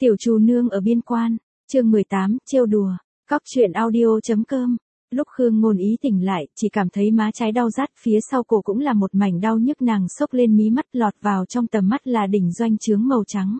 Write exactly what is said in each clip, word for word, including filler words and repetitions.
Tiểu Trù Nương ở biên quan, chương mười tám, trêu đùa, cóc truyện audio.com. Lúc Khương Ngôn Ý tỉnh lại, chỉ cảm thấy má trái đau rát, phía sau cổ cũng là một mảnh đau nhức, nàng xốc lên mí mắt, lọt vào trong tầm mắt là đỉnh doanh trướng màu trắng.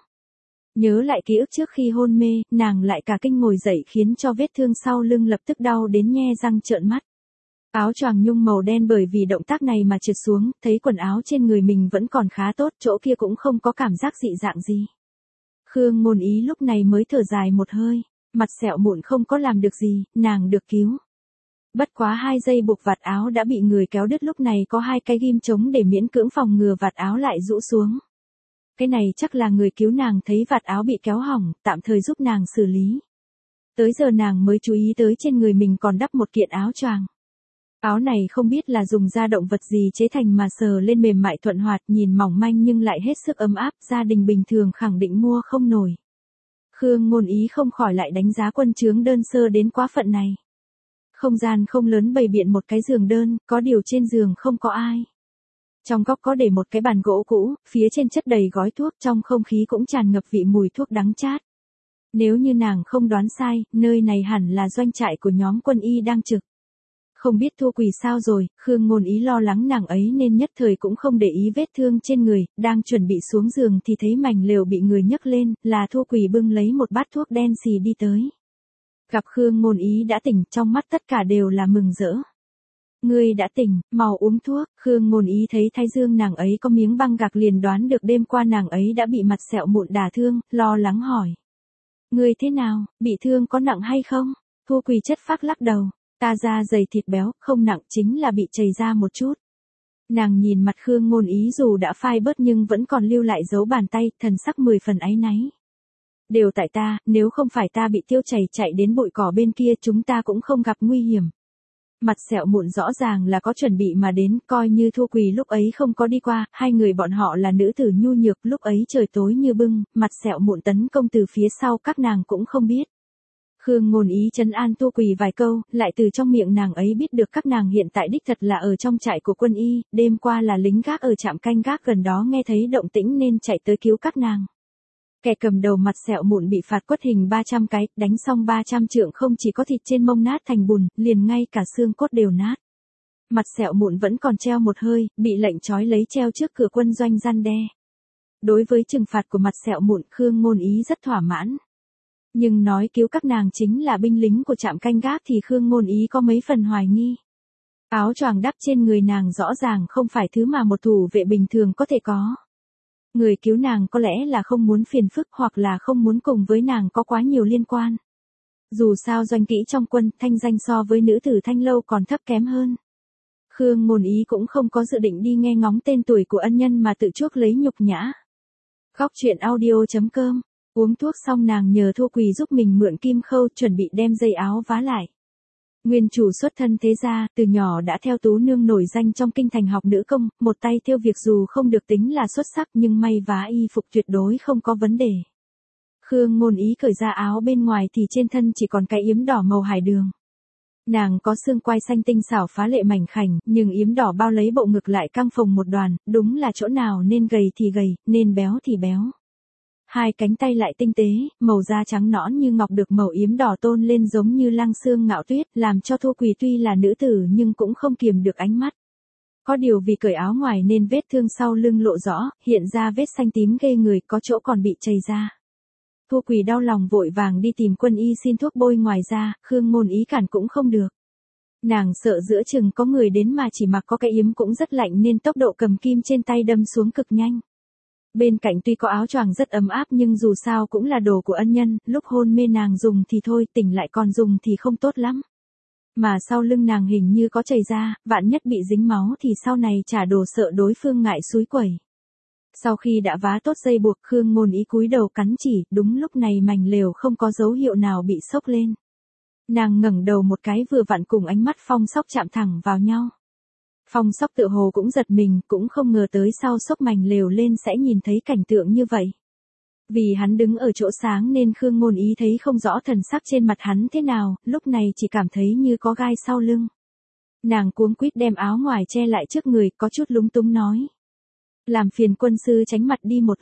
Nhớ lại ký ức trước khi hôn mê, nàng lại cả kinh ngồi dậy, khiến cho vết thương sau lưng lập tức đau đến nhe răng trợn mắt. Áo choàng nhung màu đen bởi vì động tác này mà trượt xuống, thấy quần áo trên người mình vẫn còn khá tốt, chỗ kia cũng không có cảm giác dị dạng gì. Khương Ngôn Ý lúc này mới thở dài một hơi, mặt sẹo mụn không có làm được gì, nàng được cứu. Bất quá hai dây buộc vạt áo đã bị người kéo đứt, lúc này có hai cái ghim chống để miễn cưỡng phòng ngừa vạt áo lại rũ xuống. Cái này chắc là người cứu nàng thấy vạt áo bị kéo hỏng, tạm thời giúp nàng xử lý. Tới giờ nàng mới chú ý tới trên người mình còn đắp một kiện áo choàng. Áo này không biết là dùng da động vật gì chế thành mà sờ lên mềm mại thuận hoạt, nhìn mỏng manh nhưng lại hết sức ấm áp, gia đình bình thường khẳng định mua không nổi. Khương Ngôn Ý không khỏi lại đánh giá quân trướng đơn sơ đến quá phận này. Không gian không lớn, bày biện một cái giường đơn, có điều trên giường không có ai. Trong góc có để một cái bàn gỗ cũ, phía trên chất đầy gói thuốc, trong không khí cũng tràn ngập vị mùi thuốc đắng chát. Nếu như nàng không đoán sai, nơi này hẳn là doanh trại của nhóm quân y đang trực. Không biết Thu Quỳ sao rồi, Khương Ngôn Ý lo lắng nàng ấy nên nhất thời cũng không để ý vết thương trên người, đang chuẩn bị xuống giường thì thấy mảnh lều bị người nhấc lên, là Thu Quỳ bưng lấy một bát thuốc đen xì đi tới. Gặp Khương Ngôn Ý đã tỉnh, trong mắt tất cả đều là mừng rỡ. Ngươi đã tỉnh, mau uống thuốc. Khương Ngôn Ý thấy thái dương nàng ấy có miếng băng gạc liền đoán được đêm qua nàng ấy đã bị mặt sẹo mụn đả thương, lo lắng hỏi. Ngươi thế nào, bị thương có nặng hay không? Thu Quỳ chất phác lắc đầu. Ta da dày thịt béo, không nặng, chính là bị chảy ra một chút. Nàng nhìn mặt Khương Ngôn Ý dù đã phai bớt nhưng vẫn còn lưu lại dấu bàn tay, thần sắc mười phần áy náy. Đều tại ta, nếu không phải ta bị tiêu chảy chạy đến bụi cỏ bên kia chúng ta cũng không gặp nguy hiểm. Mặt sẹo mụn rõ ràng là có chuẩn bị mà đến, coi như Thu Quỳ lúc ấy không có đi qua, hai người bọn họ là nữ tử nhu nhược, lúc ấy trời tối như bưng, mặt sẹo mụn tấn công từ phía sau các nàng cũng không biết. Khương Ngôn Ý trấn an Thu Quỳ vài câu, lại từ trong miệng nàng ấy biết được các nàng hiện tại đích thật là ở trong trại của quân y, đêm qua là lính gác ở trạm canh gác gần đó nghe thấy động tĩnh nên chạy tới cứu các nàng. Kẻ cầm đầu mặt sẹo mụn bị phạt quất hình ba trăm cái, đánh xong ba trăm trượng không chỉ có thịt trên mông nát thành bùn, liền ngay cả xương cốt đều nát. Mặt sẹo mụn vẫn còn treo một hơi, bị lệnh trói lấy treo trước cửa quân doanh răn đe. Đối với trừng phạt của mặt sẹo mụn, Khương Ngôn Ý rất thỏa mãn. Nhưng nói cứu các nàng chính là binh lính của trạm canh gác thì Khương Ngôn Ý có mấy phần hoài nghi. Áo choàng đắp trên người nàng rõ ràng không phải thứ mà một thủ vệ bình thường có thể có. Người cứu nàng có lẽ là không muốn phiền phức hoặc là không muốn cùng với nàng có quá nhiều liên quan. Dù sao doanh kỹ trong quân, thanh danh so với nữ tử Thanh Lâu còn thấp kém hơn. Khương Ngôn Ý cũng không có dự định đi nghe ngóng tên tuổi của ân nhân mà tự chuốc lấy nhục nhã. Cóc truyện audio.com. Uống thuốc xong nàng nhờ Thu Quỳ giúp mình mượn kim khâu, chuẩn bị đem dây áo vá lại. Nguyên chủ xuất thân thế gia, từ nhỏ đã theo tú nương nổi danh trong kinh thành học nữ công, một tay thêu việc dù không được tính là xuất sắc nhưng may vá y phục tuyệt đối không có vấn đề. Khương Ngôn Ý cởi ra áo bên ngoài thì trên thân chỉ còn cái yếm đỏ màu hải đường. Nàng có xương quai xanh tinh xảo phá lệ mảnh khảnh, nhưng yếm đỏ bao lấy bộ ngực lại căng phồng một đoàn, đúng là chỗ nào nên gầy thì gầy, nên béo thì béo. Hai cánh tay lại tinh tế, màu da trắng nõn như ngọc được màu yếm đỏ tôn lên giống như lăng xương ngạo tuyết, làm cho Thu Quỳ tuy là nữ tử nhưng cũng không kiềm được ánh mắt. Có điều vì cởi áo ngoài nên vết thương sau lưng lộ rõ, hiện ra vết xanh tím ghê người, có chỗ còn bị chảy ra. Thu Quỳ đau lòng vội vàng đi tìm quân y xin thuốc bôi, ngoài ra, Khương Ngôn Ý cản cũng không được. Nàng sợ giữa chừng có người đến mà chỉ mặc có cái yếm cũng rất lạnh nên tốc độ cầm kim trên tay đâm xuống cực nhanh. Bên cạnh tuy có áo choàng rất ấm áp nhưng dù sao cũng là đồ của ân nhân, lúc hôn mê nàng dùng thì thôi, tỉnh lại còn dùng thì không tốt lắm. Mà sau lưng nàng hình như có chảy ra, vạn nhất bị dính máu thì sau này trả đồ sợ đối phương ngại xúi quẩy. Sau khi đã vá tốt dây buộc, Khương Ngôn Ý cúi đầu cắn chỉ, đúng lúc này mảnh lều không có dấu hiệu nào bị xốc lên. Nàng ngẩng đầu một cái vừa vặn cùng ánh mắt Phong Sóc chạm thẳng vào nhau. Phong Sóc tự hồ cũng giật mình, cũng không ngờ tới sau xốc mảnh lều lên sẽ nhìn thấy cảnh tượng như vậy. Vì hắn đứng ở chỗ sáng nên Khương Ngôn Ý thấy không rõ thần sắc trên mặt hắn thế nào, lúc này chỉ cảm thấy như có gai sau lưng. Nàng cuống quýt đem áo ngoài che lại trước người, có chút lúng túng nói. Làm phiền quân sư tránh mặt đi một lát.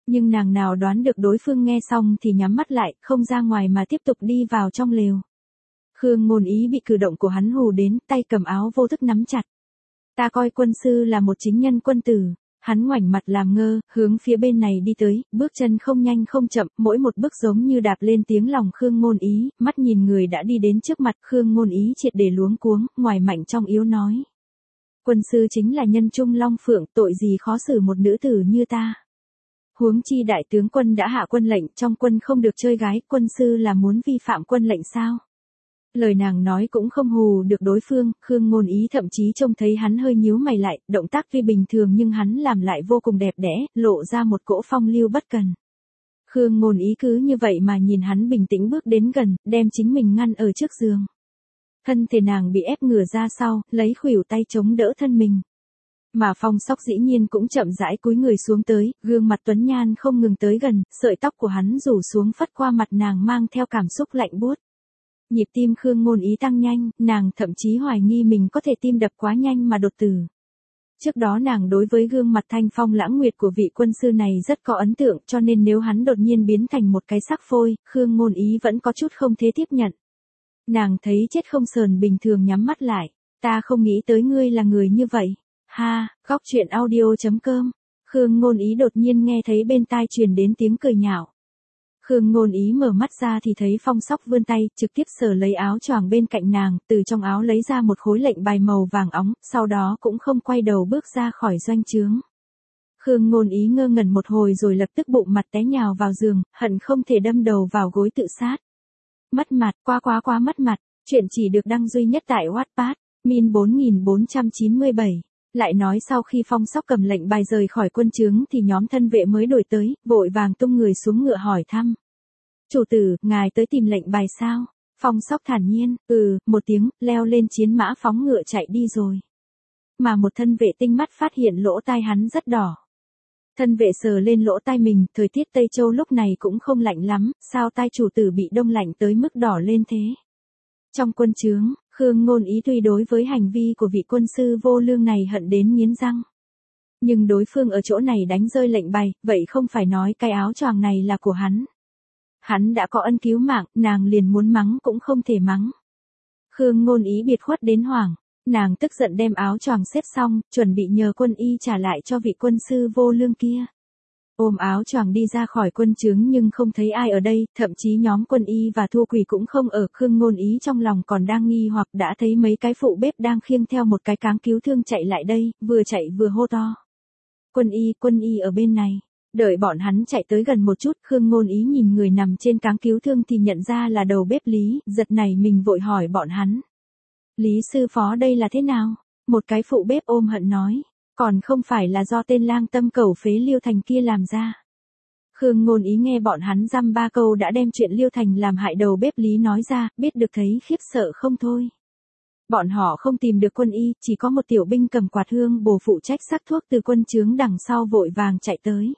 Nhưng nàng nào đoán được đối phương nghe xong thì nhắm mắt lại, không ra ngoài mà tiếp tục đi vào trong lều. Khương Ngôn Ý bị cử động của hắn hù đến, tay cầm áo vô thức nắm chặt. Ta coi quân sư là một chính nhân quân tử. Hắn ngoảnh mặt làm ngơ, hướng phía bên này đi tới, bước chân không nhanh không chậm, mỗi một bước giống như đạp lên tiếng lòng Khương Ngôn Ý, mắt nhìn người đã đi đến trước mặt, Khương Ngôn Ý triệt để luống cuống, ngoài mạnh trong yếu nói. Quân sư chính là nhân trung long phượng, tội gì khó xử một nữ tử như ta. Huống chi đại tướng quân đã hạ quân lệnh, trong quân không được chơi gái, quân sư là muốn vi phạm quân lệnh sao? Lời nàng nói cũng không hù được đối phương, Khương Ngôn Ý thậm chí trông thấy hắn hơi nhíu mày lại, động tác tuy bình thường nhưng hắn làm lại vô cùng đẹp đẽ, lộ ra một cỗ phong lưu bất cần. Khương Ngôn Ý cứ như vậy mà nhìn hắn bình tĩnh bước đến gần, đem chính mình ngăn ở trước giường. Thân thể nàng bị ép ngửa ra sau, lấy khuỷu tay chống đỡ thân mình. Mà Phong Sóc dĩ nhiên cũng chậm rãi cúi người xuống tới, gương mặt tuấn nhan không ngừng tới gần, sợi tóc của hắn rủ xuống phất qua mặt nàng mang theo cảm xúc lạnh buốt. Nhịp tim Khương Ngôn Ý tăng nhanh, nàng thậm chí hoài nghi mình có thể tim đập quá nhanh mà đột tử. Trước đó nàng đối với gương mặt thanh phong lãng nguyệt của vị quân sư này rất có ấn tượng, cho nên nếu hắn đột nhiên biến thành một cái sắc phôi, Khương Ngôn Ý vẫn có chút không thế tiếp nhận. Nàng thấy chết không sờn bình thường nhắm mắt lại, ta không nghĩ tới ngươi là người như vậy. Ha, góc truyện audio chấm com. Khương Ngôn Ý đột nhiên nghe thấy bên tai truyền đến tiếng cười nhạo. Khương Ngôn Ý mở mắt ra thì thấy Phong Sóc vươn tay, trực tiếp sờ lấy áo choàng bên cạnh nàng, từ trong áo lấy ra một khối lệnh bài màu vàng óng, sau đó cũng không quay đầu bước ra khỏi doanh trướng. Khương Ngôn Ý ngơ ngẩn một hồi rồi lập tức bụng mặt té nhào vào giường, hận không thể đâm đầu vào gối tự sát. Mất mặt, quá quá quá mất mặt, chuyện chỉ được đăng duy nhất tại Wattpad, min bốn nghìn bốn trăm chín mươi bảy. Lại nói sau khi Phong Sóc cầm lệnh bài rời khỏi quân trướng thì nhóm thân vệ mới đổi tới, vội vàng tung người xuống ngựa hỏi thăm. Chủ tử, ngài tới tìm lệnh bài sao? Phong Sóc thản nhiên, ừ, một tiếng, leo lên chiến mã phóng ngựa chạy đi rồi. Mà một thân vệ tinh mắt phát hiện lỗ tai hắn rất đỏ. Thân vệ sờ lên lỗ tai mình, thời tiết Tây Châu lúc này cũng không lạnh lắm, sao tai chủ tử bị đông lạnh tới mức đỏ lên thế? Trong quân trướng, Khương Ngôn Ý tuy đối với hành vi của vị quân sư vô lương này hận đến nghiến răng. Nhưng đối phương ở chỗ này đánh rơi lệnh bài, vậy không phải nói cái áo choàng này là của hắn. Hắn đã có ân cứu mạng, nàng liền muốn mắng cũng không thể mắng. Khương Ngôn Ý biệt khuất đến hoảng, nàng tức giận đem áo choàng xếp xong, chuẩn bị nhờ quân y trả lại cho vị quân sư vô lương kia. Ôm áo choàng đi ra khỏi quân trướng nhưng không thấy ai ở đây, thậm chí nhóm quân y và Thu Quỷ cũng không ở. Khương Ngôn Ý trong lòng còn đang nghi hoặc đã thấy mấy cái phụ bếp đang khiêng theo một cái cáng cứu thương chạy lại đây, vừa chạy vừa hô to. Quân y, quân y ở bên này. Đợi bọn hắn chạy tới gần một chút, Khương Ngôn Ý nhìn người nằm trên cáng cứu thương thì nhận ra là đầu bếp Lý, giật này mình vội hỏi bọn hắn. Lý sư phó đây là thế nào? Một cái phụ bếp ôm hận nói. Còn không phải là do tên lang tâm cẩu phế Liêu Thành kia làm ra. Khương Ngôn Ý nghe bọn hắn dăm ba câu đã đem chuyện Liêu Thành làm hại đầu bếp Lý nói ra, biết được thấy khiếp sợ không thôi. Bọn họ không tìm được quân y, chỉ có một tiểu binh cầm quạt hương bồ phụ trách sắc thuốc từ quân trướng đằng sau vội vàng chạy tới.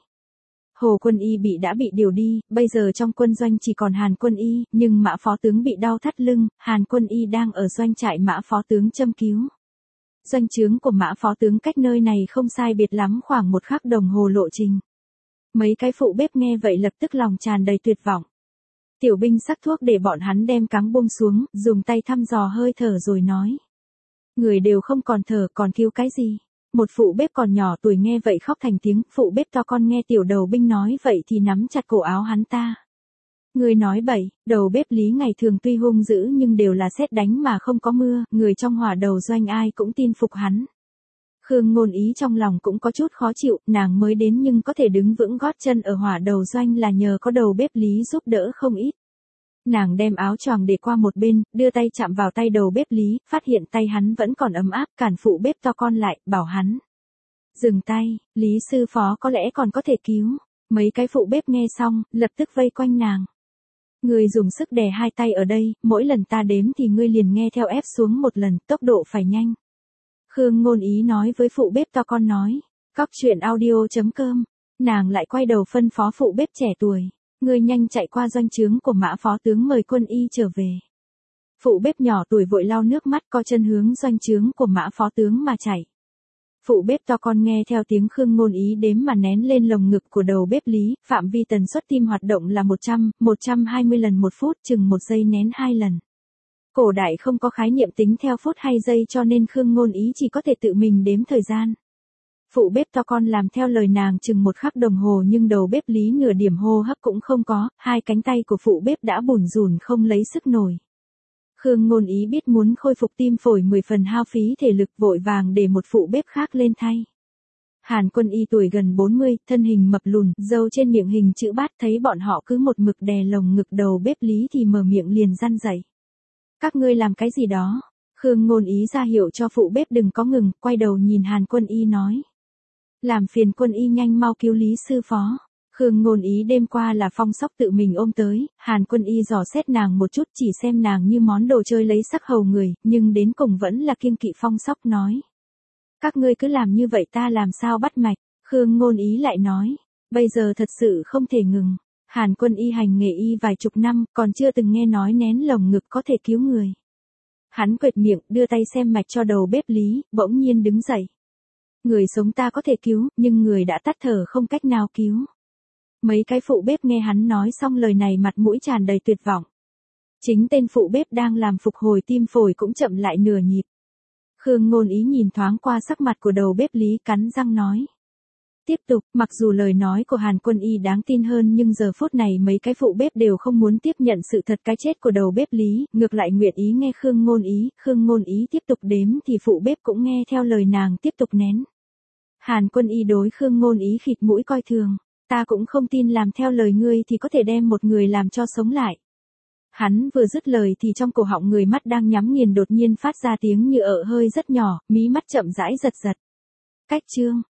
Hồ quân y bị đã bị điều đi, bây giờ trong quân doanh chỉ còn Hàn quân y, nhưng Mã phó tướng bị đau thắt lưng, Hàn quân y đang ở doanh trại Mã phó tướng châm cứu. Doanh trướng của Mã phó tướng cách nơi này không sai biệt lắm khoảng một khắc đồng hồ lộ trình. Mấy cái phụ bếp nghe vậy lập tức lòng tràn đầy tuyệt vọng. Tiểu binh sắc thuốc để bọn hắn đem cáng buông xuống, dùng tay thăm dò hơi thở rồi nói. Người đều không còn thở, còn cứu cái gì? Một phụ bếp còn nhỏ tuổi nghe vậy khóc thành tiếng, phụ bếp to con nghe tiểu đầu binh nói vậy thì nắm chặt cổ áo hắn ta. Người nói bậy, đầu bếp Lý ngày thường tuy hung dữ nhưng đều là sét đánh mà không có mưa, người trong hỏa đầu doanh ai cũng tin phục hắn. Khương Ngôn Ý trong lòng cũng có chút khó chịu, nàng mới đến nhưng có thể đứng vững gót chân ở hỏa đầu doanh là nhờ có đầu bếp Lý giúp đỡ không ít. Nàng đem áo choàng để qua một bên, đưa tay chạm vào tay đầu bếp Lý, phát hiện tay hắn vẫn còn ấm áp, cản phụ bếp to con lại, bảo hắn. Dừng tay, Lý sư phó có lẽ còn có thể cứu. Mấy cái phụ bếp nghe xong, lập tức vây quanh nàng. Ngươi dùng sức đè hai tay ở đây, mỗi lần ta đếm thì ngươi liền nghe theo ép xuống một lần, tốc độ phải nhanh. Khương Ngôn Ý nói với phụ bếp to con nói. Góc truyện audio chấm com. Nàng lại quay đầu phân phó phụ bếp trẻ tuổi. Ngươi nhanh chạy qua doanh trướng của Mã phó tướng mời quân y trở về. Phụ bếp nhỏ tuổi vội lau nước mắt co chân hướng doanh trướng của Mã phó tướng mà chạy. Phụ bếp to con nghe theo tiếng Khương Ngôn Ý đếm mà nén lên lồng ngực của đầu bếp Lý, phạm vi tần suất tim hoạt động là một trăm, một trăm hai mươi lần một phút, chừng một giây nén hai lần. Cổ đại không có khái niệm tính theo phút hay giây cho nên Khương Ngôn Ý chỉ có thể tự mình đếm thời gian. Phụ bếp to con làm theo lời nàng chừng một khắc đồng hồ nhưng đầu bếp Lý nửa điểm hô hấp cũng không có, hai cánh tay của phụ bếp đã bủn rủn không lấy sức nổi. Khương Ngôn Ý biết muốn khôi phục tim phổi mười phần hao phí thể lực vội vàng để một phụ bếp khác lên thay. Hàn Quân Y tuổi gần bốn mươi, thân hình mập lùn, râu trên miệng hình chữ bát, thấy bọn họ cứ một mực đè lồng ngực đầu bếp Lý thì mở miệng liền răn dạy. Các ngươi làm cái gì đó? Khương Ngôn Ý ra hiệu cho phụ bếp đừng có ngừng, quay đầu nhìn Hàn Quân Y nói. Làm phiền Quân Y nhanh mau cứu Lý sư phó. Khương Ngôn Ý đêm qua là Phong Sóc tự mình ôm tới, Hàn Quân Y dò xét nàng một chút chỉ xem nàng như món đồ chơi lấy sắc hầu người, nhưng đến cùng vẫn là kiêng kỵ Phong Sóc nói. Các ngươi cứ làm như vậy ta làm sao bắt mạch, Khương Ngôn Ý lại nói, bây giờ thật sự không thể ngừng. Hàn Quân Y hành nghề y vài chục năm, còn chưa từng nghe nói nén lồng ngực có thể cứu người. Hắn quệt miệng, đưa tay xem mạch cho đầu bếp Lý, bỗng nhiên đứng dậy. Người sống ta có thể cứu, nhưng người đã tắt thở không cách nào cứu. Mấy cái phụ bếp nghe hắn nói xong lời này mặt mũi tràn đầy tuyệt vọng. Chính tên phụ bếp đang làm phục hồi tim phổi cũng chậm lại nửa nhịp. Khương Ngôn Ý nhìn thoáng qua sắc mặt của đầu bếp Lý cắn răng nói. Tiếp tục, mặc dù lời nói của Hàn Quân Y đáng tin hơn nhưng giờ phút này mấy cái phụ bếp đều không muốn tiếp nhận sự thật cái chết của đầu bếp Lý, ngược lại nguyện ý nghe Khương Ngôn Ý, Khương Ngôn Ý tiếp tục đếm thì phụ bếp cũng nghe theo lời nàng tiếp tục nén. Hàn Quân Y đối Khương Ngôn Ý khịt mũi coi thường, ta cũng không tin làm theo lời ngươi thì có thể đem một người làm cho sống lại. Hắn vừa dứt lời thì trong cổ họng người mắt đang nhắm nghiền đột nhiên phát ra tiếng như ợ hơi rất nhỏ, mí mắt chậm rãi giật giật. Cách chương